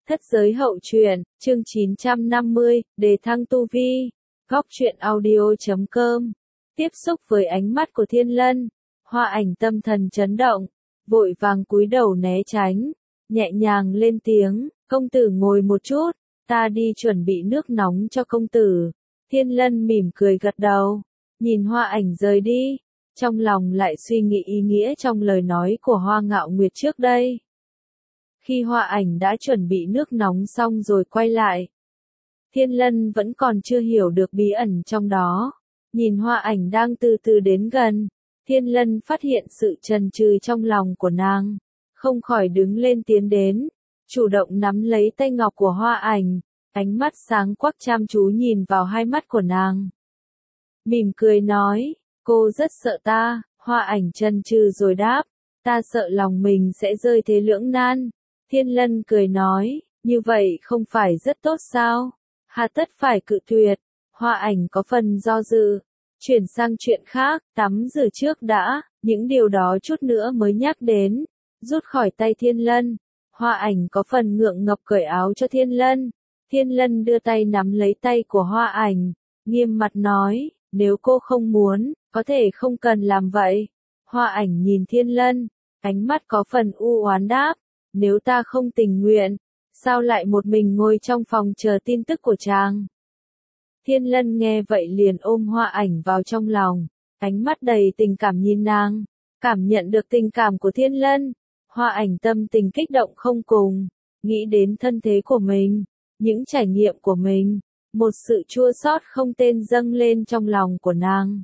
Thất giới hậu truyện, chương 950, đề thăng tu vi. Góc truyện audio.com. Tiếp xúc với ánh mắt của Thiên Lân, Hoa Ảnh tâm thần chấn động, vội vàng cúi đầu né tránh, nhẹ nhàng lên tiếng, công tử ngồi một chút, ta đi chuẩn bị nước nóng cho công tử. Thiên Lân mỉm cười gật đầu, nhìn Hoa Ảnh rời đi, trong lòng lại suy nghĩ ý nghĩa trong lời nói của Hoa Ngạo Nguyệt trước đây. Khi Hoa Ảnh đã chuẩn bị nước nóng xong rồi quay lại, Thiên Lân vẫn còn chưa hiểu được bí ẩn trong đó. Nhìn Hoa Ảnh đang từ từ đến gần, Thiên Lân phát hiện sự chần chừ trong lòng của nàng, không khỏi đứng lên tiến đến, chủ động nắm lấy tay ngọc của Hoa Ảnh, ánh mắt sáng quắc chăm chú nhìn vào hai mắt của nàng. Mỉm cười nói, cô rất sợ ta. Hoa Ảnh chần chừ rồi đáp, ta sợ lòng mình sẽ rơi thế lưỡng nan. Thiên Lân cười nói, như vậy không phải rất tốt sao? Hà tất phải cự tuyệt. Hoa Ảnh có phần do dự, chuyển sang chuyện khác, tắm rửa trước đã, những điều đó chút nữa mới nhắc đến. Rút khỏi tay Thiên Lân, Hoa Ảnh có phần ngượng ngập cởi áo cho Thiên Lân. Thiên Lân đưa tay nắm lấy tay của Hoa Ảnh, nghiêm mặt nói, nếu cô không muốn, có thể không cần làm vậy. Hoa Ảnh nhìn Thiên Lân, ánh mắt có phần u oán đáp, nếu ta không tình nguyện, sao lại một mình ngồi trong phòng chờ tin tức của chàng? Thiên Lân nghe vậy liền ôm Hoa Ảnh vào trong lòng, ánh mắt đầy tình cảm nhìn nàng, cảm nhận được tình cảm của Thiên Lân. Hoa Ảnh tâm tình kích động không cùng, nghĩ đến thân thế của mình, những trải nghiệm của mình, một sự chua xót không tên dâng lên trong lòng của nàng.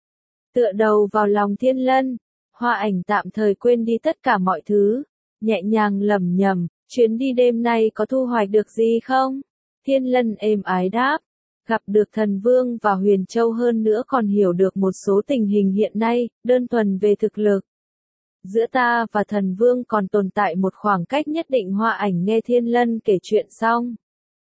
Tựa đầu vào lòng Thiên Lân, Hoa Ảnh tạm thời quên đi tất cả mọi thứ, nhẹ nhàng lẩm nhẩm, chuyến đi đêm nay có thu hoạch được gì không? Thiên Lân êm ái đáp, gặp được Thần Vương và Huyền Châu, hơn nữa còn hiểu được một số tình hình hiện nay, đơn thuần về thực lực. Giữa ta và Thần Vương còn tồn tại một khoảng cách nhất định. Hoa Ảnh nghe Thiên Lân kể chuyện xong,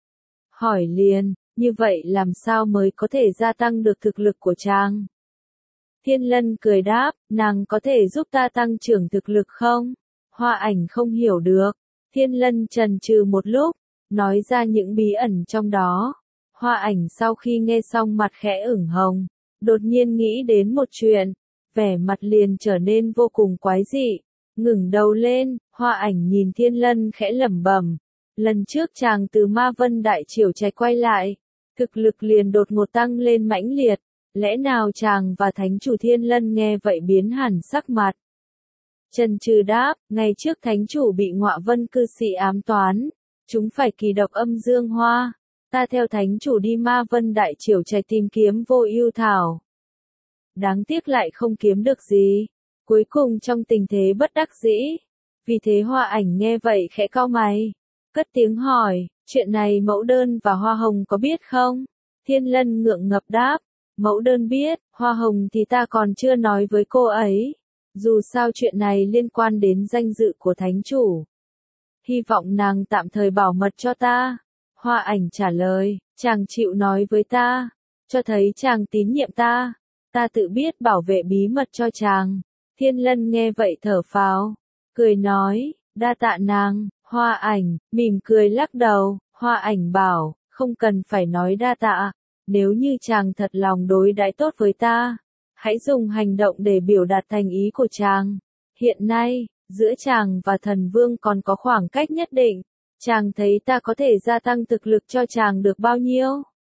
hỏi liền, như vậy làm sao mới có thể gia tăng được thực lực của chàng? Thiên Lân cười đáp, nàng có thể giúp ta tăng trưởng thực lực không? Hoa Ảnh không hiểu được. Thiên Lân chần chừ một lúc, nói ra những bí ẩn trong đó. Hoa Ảnh sau khi nghe xong mặt khẽ ửng hồng, đột nhiên nghĩ đến một chuyện, vẻ mặt liền trở nên vô cùng quái dị, ngẩng đầu lên. Hoa Ảnh nhìn Thiên Lân khẽ lẩm bẩm, lần trước chàng từ Ma Vân Đại Triều chạy quay lại, thực lực liền đột ngột tăng lên mãnh liệt, lẽ nào chàng và Thánh Chủ? Thiên Lân nghe vậy biến hẳn sắc mặt. Chần chừ đáp, ngày trước Thánh Chủ bị Ngọa Vân cư sĩ ám toán, chúng phải kỳ độc âm dương hoa, ta theo Thánh Chủ đi Ma Vân Đại Triều chạy tìm kiếm Vô Ưu Thảo. Đáng tiếc lại không kiếm được gì, cuối cùng trong tình thế bất đắc dĩ. Vì thế Hoa Ảnh nghe vậy khẽ cau mày, cất tiếng hỏi, chuyện này Mẫu Đơn và Hoa Hồng có biết không? Thiên Lân ngượng ngập đáp, Mẫu Đơn biết, Hoa Hồng thì ta còn chưa nói với cô ấy. Dù sao chuyện này liên quan đến danh dự của Thánh Chủ, hy vọng nàng tạm thời bảo mật cho ta. Hoa Ảnh trả lời, chàng chịu nói với ta, cho thấy chàng tín nhiệm ta, ta tự biết bảo vệ bí mật cho chàng. Thiên Lân nghe vậy thở phào, cười nói, đa tạ nàng. Hoa Ảnh mỉm cười lắc đầu. Hoa Ảnh bảo, không cần phải nói đa tạ, nếu như chàng thật lòng đối đãi tốt với ta, hãy dùng hành động để biểu đạt thành ý của chàng. Hiện nay, giữa chàng và Thần Vương còn có khoảng cách nhất định, chàng thấy ta có thể gia tăng thực lực cho chàng được bao nhiêu?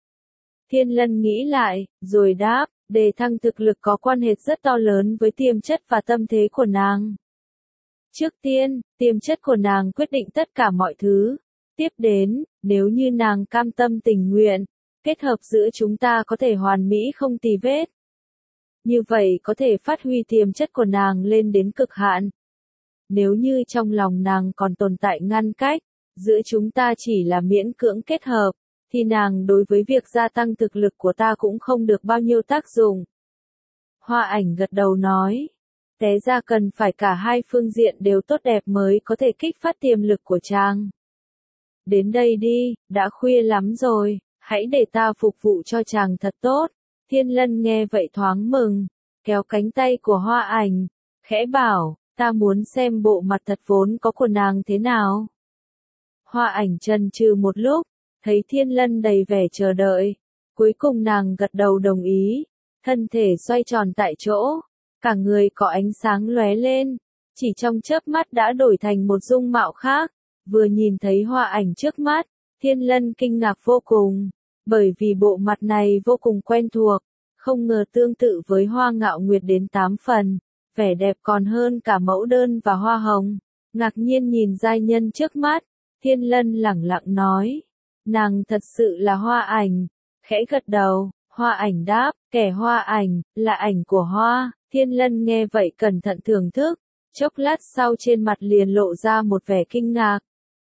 Thiên Lân nghĩ lại, rồi đáp, đề thăng thực lực có quan hệ rất to lớn với tiềm chất và tâm thế của nàng. Trước tiên, tiềm chất của nàng quyết định tất cả mọi thứ. Tiếp đến, nếu như nàng cam tâm tình nguyện, kết hợp giữa chúng ta có thể hoàn mỹ không tì vết. Như vậy có thể phát huy tiềm chất của nàng lên đến cực hạn. Nếu như trong lòng nàng còn tồn tại ngăn cách, giữa chúng ta chỉ là miễn cưỡng kết hợp, thì nàng đối với việc gia tăng thực lực của ta cũng không được bao nhiêu tác dụng. Hoa Ảnh gật đầu nói, té ra cần phải cả hai phương diện đều tốt đẹp mới có thể kích phát tiềm lực của chàng. Đến đây đi, đã khuya lắm rồi, hãy để ta phục vụ cho chàng thật tốt. Thiên Lân nghe vậy thoáng mừng, kéo cánh tay của Hoa Ảnh, khẽ bảo, ta muốn xem bộ mặt thật vốn có của nàng thế nào. Hoa Ảnh chần chừ một lúc, thấy Thiên Lân đầy vẻ chờ đợi. Cuối cùng nàng gật đầu đồng ý, thân thể xoay tròn tại chỗ, cả người có ánh sáng lóe lên, chỉ trong chớp mắt đã đổi thành một dung mạo khác. Vừa nhìn thấy Hoa Ảnh trước mắt, Thiên Lân kinh ngạc vô cùng, bởi vì bộ mặt này vô cùng quen thuộc, không ngờ tương tự với Hoa Ngạo Nguyệt đến 8 phần, vẻ đẹp còn hơn cả mẫu đơn và hoa hồng. Ngạc nhiên nhìn giai nhân trước mắt, Thiên Lân lẳng lặng nói, nàng thật sự là Hoa Ảnh, khẽ gật đầu. Hoa Ảnh đáp, kẻ Hoa Ảnh, là ảnh của Hoa. Thiên Lân nghe vậy cẩn thận thưởng thức, chốc lát sau trên mặt liền lộ ra một vẻ kinh ngạc.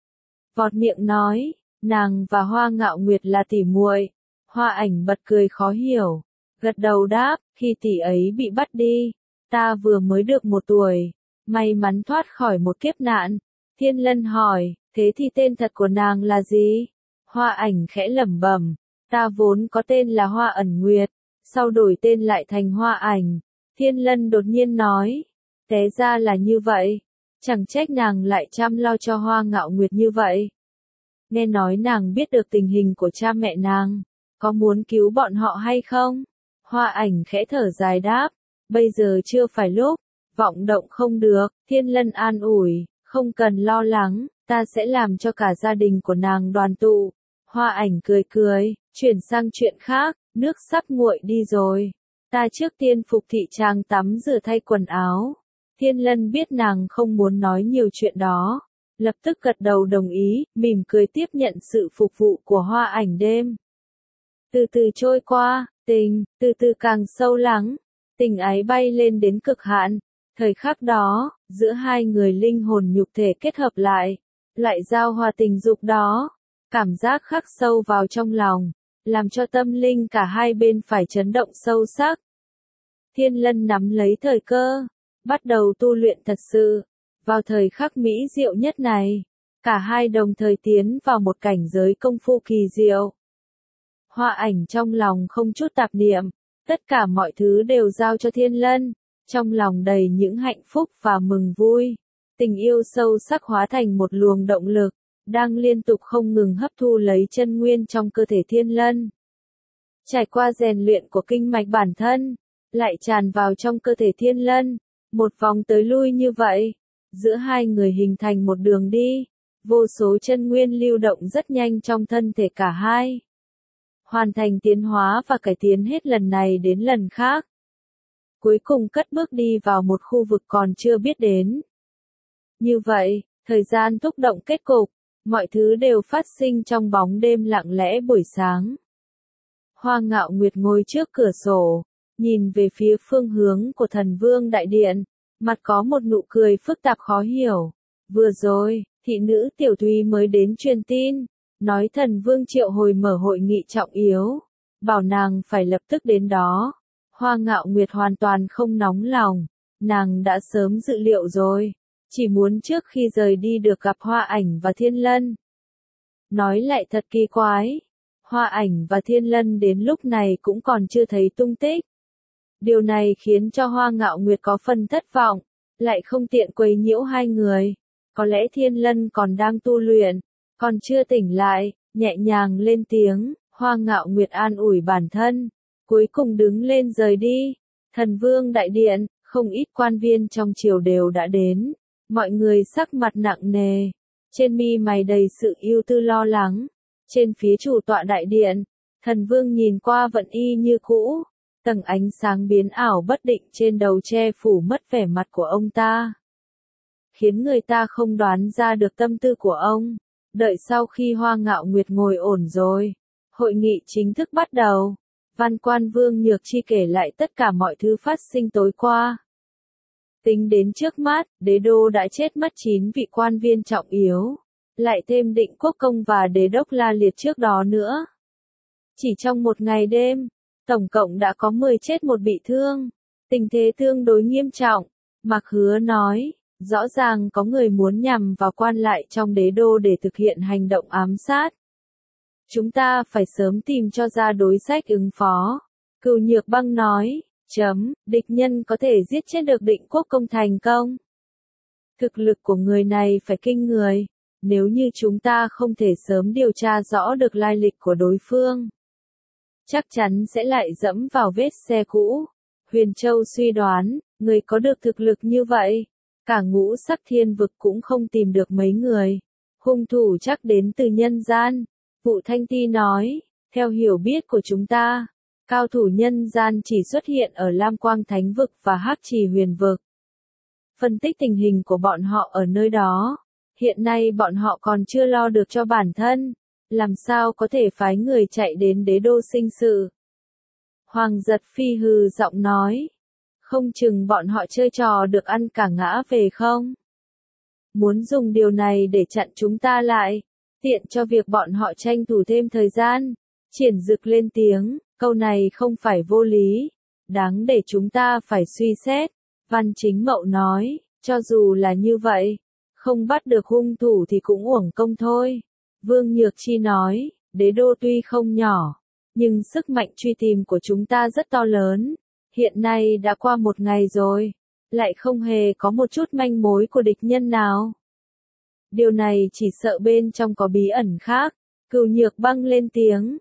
Vọt miệng nói, nàng và Hoa Ngạo Nguyệt là tỉ muội. Hoa Ảnh bật cười khó hiểu, gật đầu đáp, khi tỷ ấy bị bắt đi, ta vừa mới được 1 tuổi, may mắn thoát khỏi một kiếp nạn. Thiên Lân hỏi, thế thì tên thật của nàng là gì? Hoa Ảnh khẽ lẩm bẩm, ta vốn có tên là Hoa Ẩn Nguyệt, sau đổi tên lại thành Hoa Ảnh. Thiên Lân đột nhiên nói, té ra là như vậy, chẳng trách nàng lại chăm lo cho Hoa Ngạo Nguyệt như vậy. Nghe nói nàng biết được tình hình của cha mẹ nàng, có muốn cứu bọn họ hay không? Hoa Ảnh khẽ thở dài đáp, bây giờ chưa phải lúc, vọng động không được. Thiên Lân an ủi, không cần lo lắng, ta sẽ làm cho cả gia đình của nàng đoàn tụ. Hoa Ảnh cười cười, chuyển sang chuyện khác, nước sắp nguội đi rồi. Ta trước tiên phục thị trang tắm rửa thay quần áo. Thiên Lân biết nàng không muốn nói nhiều chuyện đó, lập tức gật đầu đồng ý, mỉm cười tiếp nhận sự phục vụ của Hoa Ảnh đêm. Từ từ trôi qua, tình, từ từ càng sâu lắng, tình ái bay lên đến cực hạn. Thời khắc đó, giữa hai người linh hồn nhục thể kết hợp lại, loại giao hòa tình dục đó, cảm giác khắc sâu vào trong lòng, làm cho tâm linh cả hai bên phải chấn động sâu sắc. Thiên Lân nắm lấy thời cơ, bắt đầu tu luyện thật sự. Vào thời khắc mỹ diệu nhất này, cả hai đồng thời tiến vào một cảnh giới công phu kỳ diệu. Hoa Ảnh trong lòng không chút tạp niệm, tất cả mọi thứ đều giao cho Thiên Lân, trong lòng đầy những hạnh phúc và mừng vui. Tình yêu sâu sắc hóa thành một luồng động lực, đang liên tục không ngừng hấp thu lấy chân nguyên trong cơ thể Thiên Lân. Trải qua rèn luyện của kinh mạch bản thân, lại tràn vào trong cơ thể Thiên Lân, một vòng tới lui như vậy, giữa hai người hình thành một đường đi, vô số chân nguyên lưu động rất nhanh trong thân thể cả hai. Hoàn thành tiến hóa và cải tiến hết lần này đến lần khác. Cuối cùng cất bước đi vào một khu vực còn chưa biết đến. Như vậy, thời gian thúc động kết cục, mọi thứ đều phát sinh trong bóng đêm lặng lẽ buổi sáng. Hoa Ngạo Nguyệt ngồi trước cửa sổ, nhìn về phía phương hướng của Thần Vương Đại Điện, mặt có một nụ cười phức tạp khó hiểu. Vừa rồi, thị nữ Tiểu Thúy mới đến truyền tin, nói Thần Vương triệu hồi mở hội nghị trọng yếu, bảo nàng phải lập tức đến đó. Hoa Ngạo Nguyệt hoàn toàn không nóng lòng, nàng đã sớm dự liệu rồi, chỉ muốn trước khi rời đi được gặp Hoa Ảnh và Thiên Lân. Nói lại thật kỳ quái, Hoa Ảnh và Thiên Lân đến lúc này cũng còn chưa thấy tung tích. Điều này khiến cho Hoa Ngạo Nguyệt có phần thất vọng, lại không tiện quấy nhiễu hai người. Có lẽ Thiên Lân còn đang tu luyện, còn chưa tỉnh lại, nhẹ nhàng lên tiếng. Hoa Ngạo Nguyệt an ủi bản thân, cuối cùng đứng lên rời đi. Thần Vương Đại Điện, không ít quan viên trong triều đều đã đến, mọi người sắc mặt nặng nề, trên mi mày đầy sự ưu tư lo lắng. Trên phía chủ tọa đại điện, Thần Vương nhìn qua vẫn y như cũ, tầng ánh sáng biến ảo bất định trên đầu che phủ mất vẻ mặt của ông ta, khiến người ta không đoán ra được tâm tư của ông. Đợi sau khi Hoa Ngạo Nguyệt ngồi ổn rồi, hội nghị chính thức bắt đầu. Văn Quan Vương Nhược Chi kể lại tất cả mọi thứ phát sinh tối qua. Tính đến trước mắt, đế đô đã chết mất 9 vị quan viên trọng yếu, lại thêm Định Quốc Công và Đế Đốc La Liệt trước đó nữa. Chỉ trong một ngày đêm, tổng cộng đã có 10 chết một bị thương, tình thế tương đối nghiêm trọng. Mạc Hứa nói, rõ ràng có người muốn nhằm vào quan lại trong đế đô để thực hiện hành động ám sát. Chúng ta phải sớm tìm cho ra đối sách ứng phó. Cửu Nhược Băng nói, địch nhân có thể giết chết được Định Quốc Công thành công. Thực lực của người này phải kinh người, Nếu như chúng ta không thể sớm điều tra rõ được lai lịch của đối phương, chắc chắn sẽ lại dẫm vào vết xe cũ. Huyền Châu suy đoán, người có được thực lực như vậy, cả ngũ sắc thiên vực cũng không tìm được mấy người. Hung thủ chắc đến từ nhân gian. Vụ Thanh Ti nói, theo hiểu biết của chúng ta, cao thủ nhân gian chỉ xuất hiện ở Lam Quang Thánh Vực và Hắc Trì Huyền Vực. Phân tích tình hình của bọn họ ở nơi đó, hiện nay bọn họ còn chưa lo được cho bản thân, làm sao có thể phái người chạy đến đế đô sinh sự. Hoàng Giật Phi hừ giọng nói, không chừng bọn họ chơi trò được ăn cả ngã về không? Muốn dùng điều này để chặn chúng ta lại, tiện cho việc bọn họ tranh thủ thêm thời gian. Triển Dực lên tiếng, câu này không phải vô lý, đáng để chúng ta phải suy xét. Văn Chính Mậu nói, cho dù là như vậy, không bắt được hung thủ thì cũng uổng công thôi. Vương Nhược Chi nói, đế đô tuy không nhỏ, nhưng sức mạnh truy tìm của chúng ta rất to lớn. Hiện nay đã qua một ngày rồi, lại không hề có một chút manh mối của địch nhân nào. Điều này chỉ sợ bên trong có bí ẩn khác. Cửu Nhược Băng lên tiếng,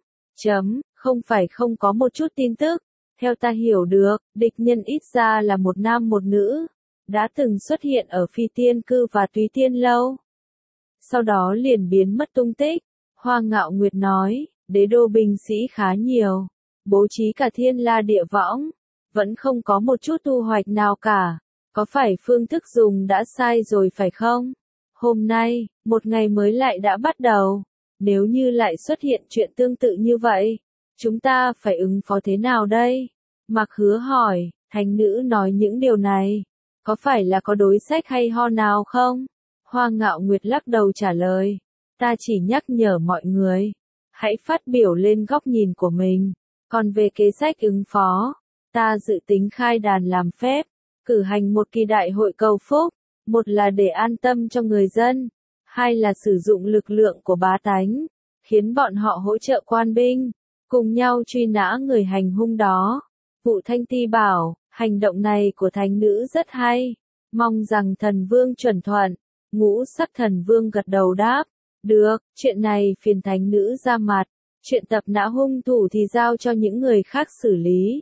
không phải không có một chút tin tức. Theo ta hiểu được, địch nhân ít ra là một nam một nữ, đã từng xuất hiện ở Phi Tiên Cư và Túy Tiên Lâu. Sau đó liền biến mất tung tích. Hoa Ngạo Nguyệt nói, đế đô binh sĩ khá nhiều, bố trí cả thiên la địa võng, vẫn không có một chút thu hoạch nào cả. Có phải phương thức dùng đã sai rồi phải không? Hôm nay, một ngày mới lại đã bắt đầu. Nếu như lại xuất hiện chuyện tương tự như vậy, chúng ta phải ứng phó thế nào đây? Mạc Hứa hỏi, thánh nữ nói những điều này, có phải là có đối sách hay ho nào không? Hoa Ngạo Nguyệt lắc đầu trả lời, ta chỉ nhắc nhở mọi người, hãy phát biểu lên góc nhìn của mình. Còn về kế sách ứng phó, ta dự tính khai đàn làm phép, cử hành một kỳ đại hội cầu phúc, một là để an tâm cho người dân, hai là sử dụng lực lượng của bá tánh, khiến bọn họ hỗ trợ quan binh, cùng nhau truy nã người hành hung đó. Vụ Thanh Ti bảo, hành động này của thánh nữ rất hay, mong rằng thần vương chuẩn thuận. Ngũ sắc thần vương gật đầu đáp, được, chuyện này phiền thánh nữ ra mặt, chuyện tập nã hung thủ thì giao cho những người khác xử lý.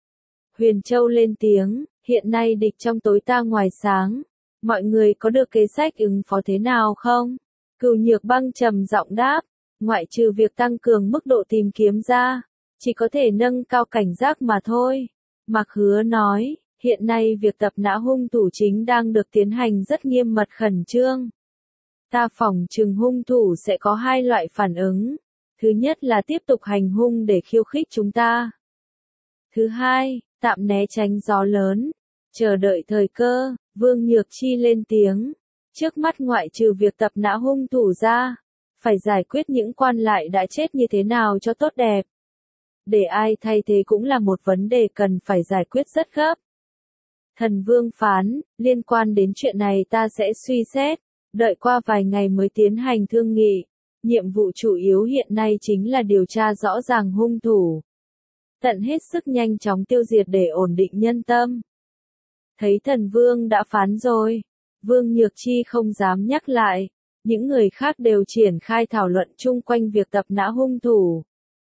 Huyền Châu lên tiếng, hiện nay địch trong tối ta ngoài sáng, mọi người có được kế sách ứng phó thế nào không? Cửu Nhược Băng trầm giọng đáp, ngoại trừ việc tăng cường mức độ tìm kiếm ra, chỉ có thể nâng cao cảnh giác mà thôi. Mạc Hứa nói, hiện nay việc tập nã hung thủ chính đang được tiến hành rất nghiêm mật khẩn trương. Ta phỏng chừng hung thủ sẽ có hai loại phản ứng. Thứ nhất là tiếp tục hành hung để khiêu khích chúng ta. Thứ hai, tạm né tránh gió lớn, chờ đợi thời cơ. Vương Nhược Chi lên tiếng, trước mắt ngoại trừ việc tập nã hung thủ ra, phải giải quyết những quan lại đã chết như thế nào cho tốt đẹp. Để ai thay thế cũng là một vấn đề cần phải giải quyết rất gấp. Thần Vương phán, liên quan đến chuyện này ta sẽ suy xét, đợi qua vài ngày mới tiến hành thương nghị. Nhiệm vụ chủ yếu hiện nay chính là điều tra rõ ràng hung thủ, tận hết sức nhanh chóng tiêu diệt để ổn định nhân tâm. Thấy thần Vương đã phán rồi, Vương Nhược Chi không dám nhắc lại, những người khác đều triển khai thảo luận chung quanh việc tập nã hung thủ.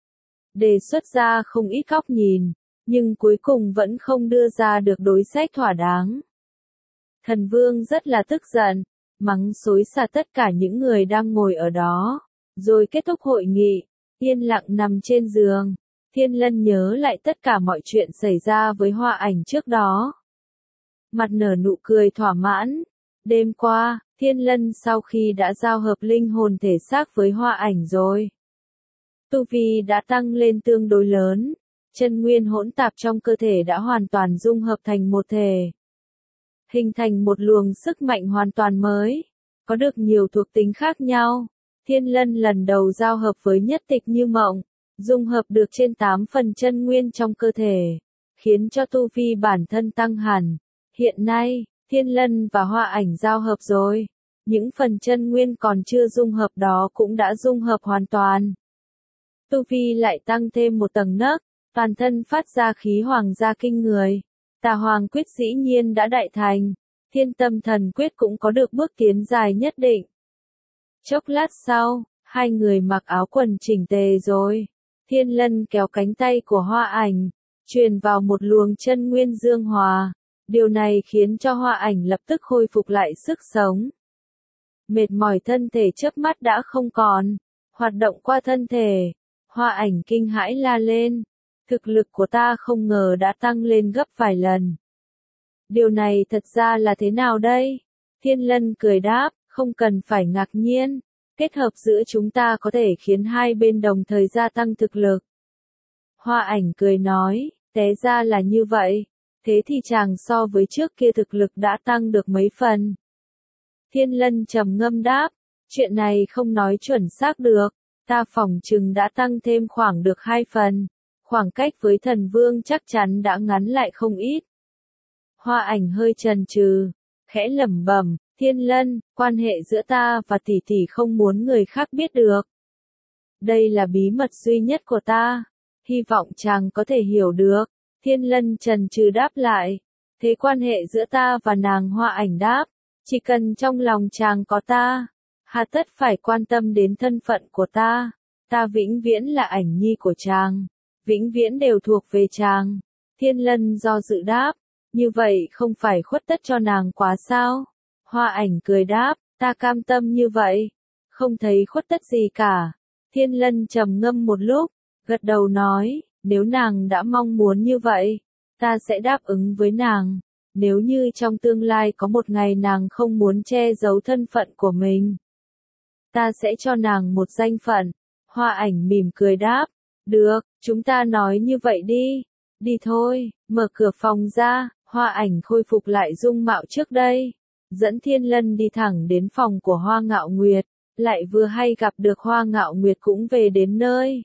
Đề xuất ra không ít góc nhìn, nhưng cuối cùng vẫn không đưa ra được đối sách thỏa đáng. Thần Vương rất là tức giận, mắng xối xả tất cả những người đang ngồi ở đó, rồi kết thúc hội nghị, yên lặng nằm trên giường. Thiên Lân nhớ lại tất cả mọi chuyện xảy ra với Hoa Ảnh trước đó. Mặt nở nụ cười thỏa mãn. Đêm qua, Thiên Lân sau khi đã giao hợp linh hồn thể xác với Hoa Ảnh rồi, tu vi đã tăng lên tương đối lớn, chân nguyên hỗn tạp trong cơ thể đã hoàn toàn dung hợp thành một thể, hình thành một luồng sức mạnh hoàn toàn mới, có được nhiều thuộc tính khác nhau. Thiên Lân lần đầu giao hợp với Nhất Tịch Như Mộng, dung hợp được trên 8 phần chân nguyên trong cơ thể, khiến cho tu vi bản thân tăng hẳn. Hiện nay, Thiên Lân và Hoa Ảnh giao hợp rồi, những phần chân nguyên còn chưa dung hợp đó cũng đã dung hợp hoàn toàn. Tu vi lại tăng thêm một tầng nấc, toàn thân phát ra khí hoàng gia kinh người. Tà Hoàng Quyết dĩ nhiên đã đại thành, Thiên Tâm Thần Quyết cũng có được bước tiến dài nhất định. Chốc lát sau, hai người mặc áo quần chỉnh tề rồi. Thiên Lân kéo cánh tay của Hoa Ảnh, truyền vào một luồng chân nguyên dương hòa. Điều này khiến cho Hoa Ảnh lập tức khôi phục lại sức sống. Mệt mỏi thân thể chớp mắt đã không còn, hoạt động qua thân thể. Hoa Ảnh kinh hãi la lên. Thực lực của ta không ngờ đã tăng lên gấp vài lần. Điều này thật ra là thế nào đây? Thiên Lân cười đáp, không cần phải ngạc nhiên. Kết hợp giữa chúng ta có thể khiến hai bên đồng thời gia tăng thực lực. Hoa Ảnh cười nói, té ra là như vậy. Thế thì chàng so với trước kia thực lực đã tăng được mấy phần. Thiên Lân trầm ngâm đáp, chuyện này không nói chuẩn xác được. Ta phỏng chừng đã tăng thêm khoảng được 2 phần. Khoảng cách với thần vương chắc chắn đã ngắn lại không ít. Hoa Ảnh hơi chần chừ, khẽ lẩm bẩm, Thiên Lân, quan hệ giữa ta và tỷ tỷ không muốn người khác biết được. Đây là bí mật duy nhất của ta, hy vọng chàng có thể hiểu được. Thiên Lân chần chừ đáp lại, thế quan hệ giữa ta và nàng? Hoa Ảnh đáp, chỉ cần trong lòng chàng có ta, hà tất phải quan tâm đến thân phận của ta. Ta vĩnh viễn là Ảnh nhi của chàng, vĩnh viễn đều thuộc về chàng. Thiên Lân do dự đáp, như vậy không phải khuất tất cho nàng quá sao? Hoa Ảnh cười đáp, ta cam tâm như vậy, không thấy khuất tất gì cả. Thiên Lân trầm ngâm một lúc, gật đầu nói, nếu nàng đã mong muốn như vậy, ta sẽ đáp ứng với nàng. Nếu như trong tương lai có một ngày nàng không muốn che giấu thân phận của mình, ta sẽ cho nàng một danh phận. Hoa Ảnh mỉm cười đáp, được, chúng ta nói như vậy đi. Đi thôi, mở cửa phòng ra, Hoa Ảnh khôi phục lại dung mạo trước đây. Dẫn Thiên Lân đi thẳng đến phòng của Hoa Ngạo Nguyệt, lại vừa hay gặp được Hoa Ngạo Nguyệt cũng về đến nơi.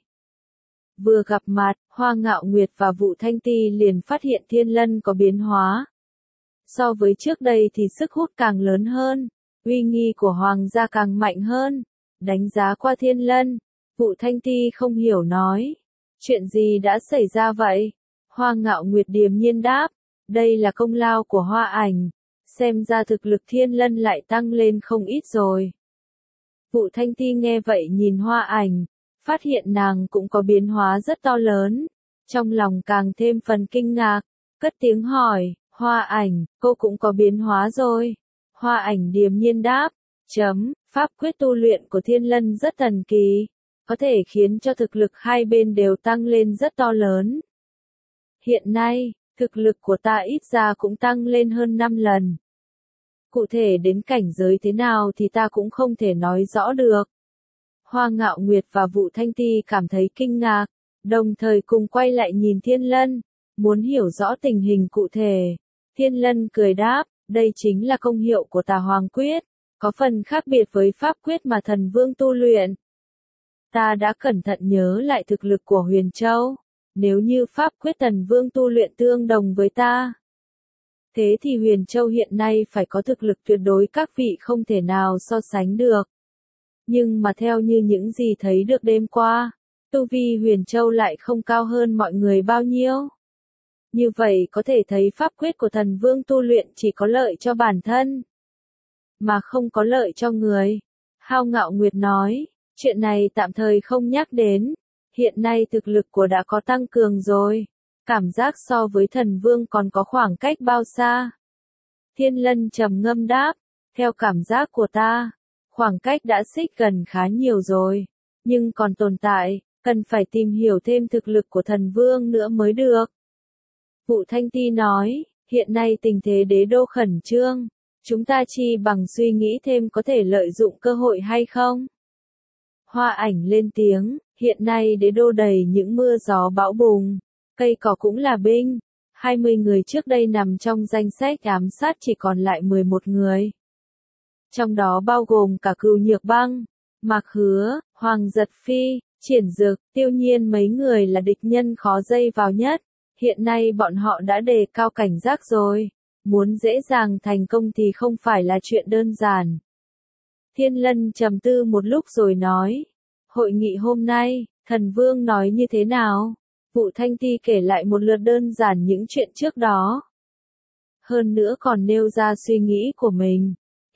Vừa gặp mặt, Hoa Ngạo Nguyệt và Vũ Thanh Ti liền phát hiện Thiên Lân có biến hóa. So với trước đây thì sức hút càng lớn hơn, uy nghi của Hoàng gia càng mạnh hơn. Đánh giá qua Thiên Lân, Vũ Thanh Ti không hiểu nói, chuyện gì đã xảy ra vậy? Hoa Ngạo Nguyệt điềm nhiên đáp, đây là công lao của Hoa Ảnh. Xem ra thực lực Thiên Lân lại tăng lên không ít rồi. Vũ Thanh Ti nghe vậy nhìn Hoa Ảnh, phát hiện nàng cũng có biến hóa rất to lớn. Trong lòng càng thêm phần kinh ngạc, cất tiếng hỏi, Hoa Ảnh, cô cũng có biến hóa rồi. Hoa Ảnh điềm nhiên đáp, pháp quyết tu luyện của Thiên Lân rất thần kỳ, có thể khiến cho thực lực hai bên đều tăng lên rất to lớn. Hiện nay, thực lực của ta ít ra cũng tăng lên hơn 5 lần. Cụ thể đến cảnh giới thế nào thì ta cũng không thể nói rõ được. Hoa Ngạo Nguyệt và Vũ Thanh Ti cảm thấy kinh ngạc, đồng thời cùng quay lại nhìn Thiên Lân, muốn hiểu rõ tình hình cụ thể. Thiên Lân cười đáp, đây chính là công hiệu của Tà Hoàng Quyết, có phần khác biệt với pháp quyết mà thần vương tu luyện. Ta đã cẩn thận nhớ lại thực lực của Huyền Châu, nếu như pháp quyết thần vương tu luyện tương đồng với ta, thế thì Huyền Châu hiện nay phải có thực lực tuyệt đối các vị không thể nào so sánh được. Nhưng mà theo như những gì thấy được đêm qua, tu vi Huyền Châu lại không cao hơn mọi người bao nhiêu. Như vậy có thể thấy pháp quyết của thần vương tu luyện chỉ có lợi cho bản thân, mà không có lợi cho người. Hao Ngạo Nguyệt nói, chuyện này tạm thời không nhắc đến, hiện nay thực lực của đã có tăng cường rồi. Cảm giác so với thần vương còn có khoảng cách bao xa? Thiên Lân trầm ngâm đáp, theo cảm giác của ta, khoảng cách đã xích gần khá nhiều rồi, nhưng còn tồn tại, cần phải tìm hiểu thêm thực lực của thần vương nữa mới được. Vũ Thanh Ti nói, hiện nay tình thế đế đô khẩn trương, chúng ta chi bằng suy nghĩ thêm có thể lợi dụng cơ hội hay không? Hoa Ảnh lên tiếng, hiện nay đế đô đầy những mưa gió bão bùng. Cây cỏ cũng là binh, 20 người trước đây nằm trong danh sách ám sát chỉ còn lại 11 người. Trong đó bao gồm cả Cừu Nhược Băng, Mạc Hứa, Hoàng Giật Phi, Triển Dực, Tiêu Nhiên, mấy người là địch nhân khó dây vào nhất. Hiện nay bọn họ đã đề cao cảnh giác rồi, muốn dễ dàng thành công thì không phải là chuyện đơn giản. Thiên Lân trầm tư một lúc rồi nói, hội nghị hôm nay, thần vương nói như thế nào? Vũ Thanh Ti kể lại một lượt đơn giản những chuyện trước đó. Hơn nữa còn nêu ra suy nghĩ của mình.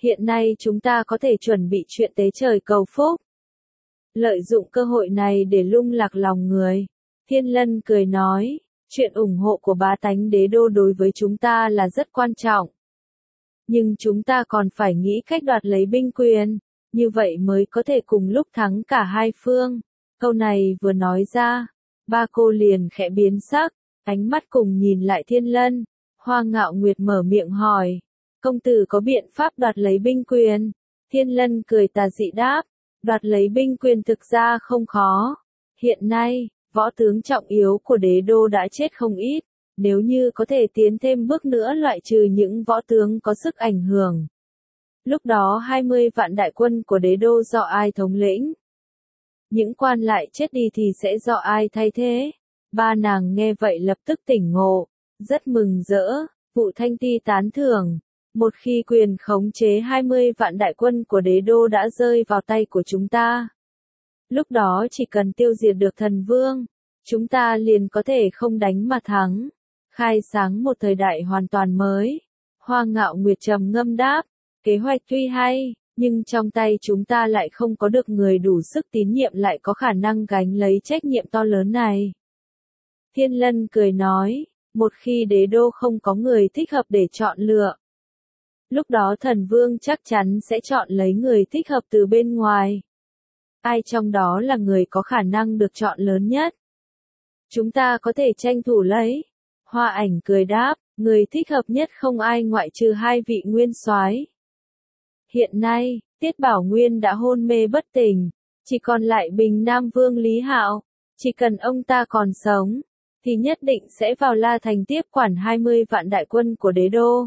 Hiện nay chúng ta có thể chuẩn bị chuyện tế trời cầu phúc. Lợi dụng cơ hội này để lung lạc lòng người. Thiên Lân cười nói, chuyện ủng hộ của bá tánh đế đô đối với chúng ta là rất quan trọng. Nhưng chúng ta còn phải nghĩ cách đoạt lấy binh quyền, như vậy mới có thể cùng lúc thắng cả hai phương. Câu này vừa nói ra, ba cô liền khẽ biến sắc, ánh mắt cùng nhìn lại Thiên Lân. Hoa Ngạo Nguyệt mở miệng hỏi, công tử có biện pháp đoạt lấy binh quyền? Thiên Lân cười tà dị đáp, đoạt lấy binh quyền thực ra không khó. Hiện nay, võ tướng trọng yếu của đế đô đã chết không ít, nếu như có thể tiến thêm bước nữa loại trừ những võ tướng có sức ảnh hưởng. Lúc đó 20 vạn đại quân của đế đô do ai thống lĩnh? Những quan lại chết đi thì sẽ do ai thay thế? Ba nàng nghe vậy lập tức tỉnh ngộ, rất mừng rỡ, Vụ Thanh Ti tán thưởng. Một khi quyền khống chế 20 vạn đại quân của đế đô đã rơi vào tay của chúng ta, lúc đó chỉ cần tiêu diệt được thần vương, chúng ta liền có thể không đánh mà thắng, khai sáng một thời đại hoàn toàn mới. Hoa Ngạo Nguyệt trầm ngâm đáp, kế hoạch tuy hay, nhưng trong tay chúng ta lại không có được người đủ sức tín nhiệm lại có khả năng gánh lấy trách nhiệm to lớn này. Thiên Lân cười nói, một khi đế đô không có người thích hợp để chọn lựa, lúc đó thần vương chắc chắn sẽ chọn lấy người thích hợp từ bên ngoài. Ai trong đó là người có khả năng được chọn lớn nhất? Chúng ta có thể tranh thủ lấy. Hoa Ảnh cười đáp, người thích hợp nhất không ai ngoại trừ hai vị nguyên soái. Hiện nay, Tiết Bảo Nguyên đã hôn mê bất tỉnh, chỉ còn lại Bình Nam Vương Lý Hạo. Chỉ cần ông ta còn sống, thì nhất định sẽ vào La Thành tiếp quản 20 vạn đại quân của đế đô.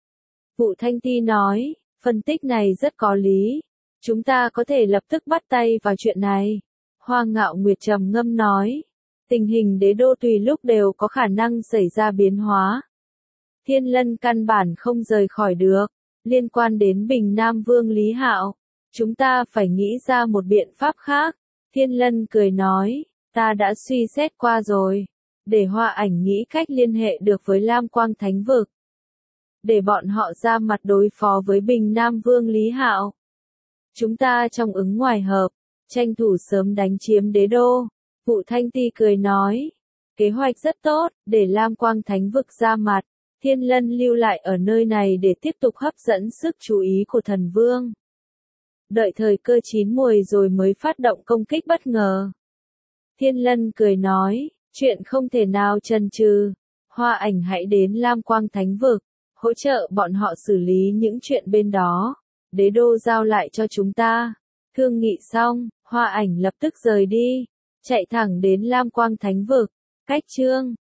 Vụ Thanh Ti nói, phân tích này rất có lý. Chúng ta có thể lập tức bắt tay vào chuyện này. Hoa Ngạo Nguyệt trầm ngâm nói, tình hình đế đô tùy lúc đều có khả năng xảy ra biến hóa. Thiên Lân căn bản không rời khỏi được. Liên quan đến Bình Nam Vương Lý Hạo, chúng ta phải nghĩ ra một biện pháp khác. Thiên Lân cười nói, ta đã suy xét qua rồi. Để Hoa Ảnh nghĩ cách liên hệ được với Lam Quang Thánh Vực, để bọn họ ra mặt đối phó với Bình Nam Vương Lý Hạo. Chúng ta trong ứng ngoài hợp, tranh thủ sớm đánh chiếm đế đô. Vụ Thanh Ti cười nói, kế hoạch rất tốt, để Lam Quang Thánh Vực ra mặt. Thiên Lân lưu lại ở nơi này để tiếp tục hấp dẫn sức chú ý của thần vương. Đợi thời cơ chín muồi rồi mới phát động công kích bất ngờ. Thiên Lân cười nói, chuyện không thể nào chần chừ. Hoa Ảnh hãy đến Lam Quang Thánh Vực, hỗ trợ bọn họ xử lý những chuyện bên đó. Đế đô giao lại cho chúng ta. Thương nghị xong, Hoa Ảnh lập tức rời đi, chạy thẳng đến Lam Quang Thánh Vực. Cách chương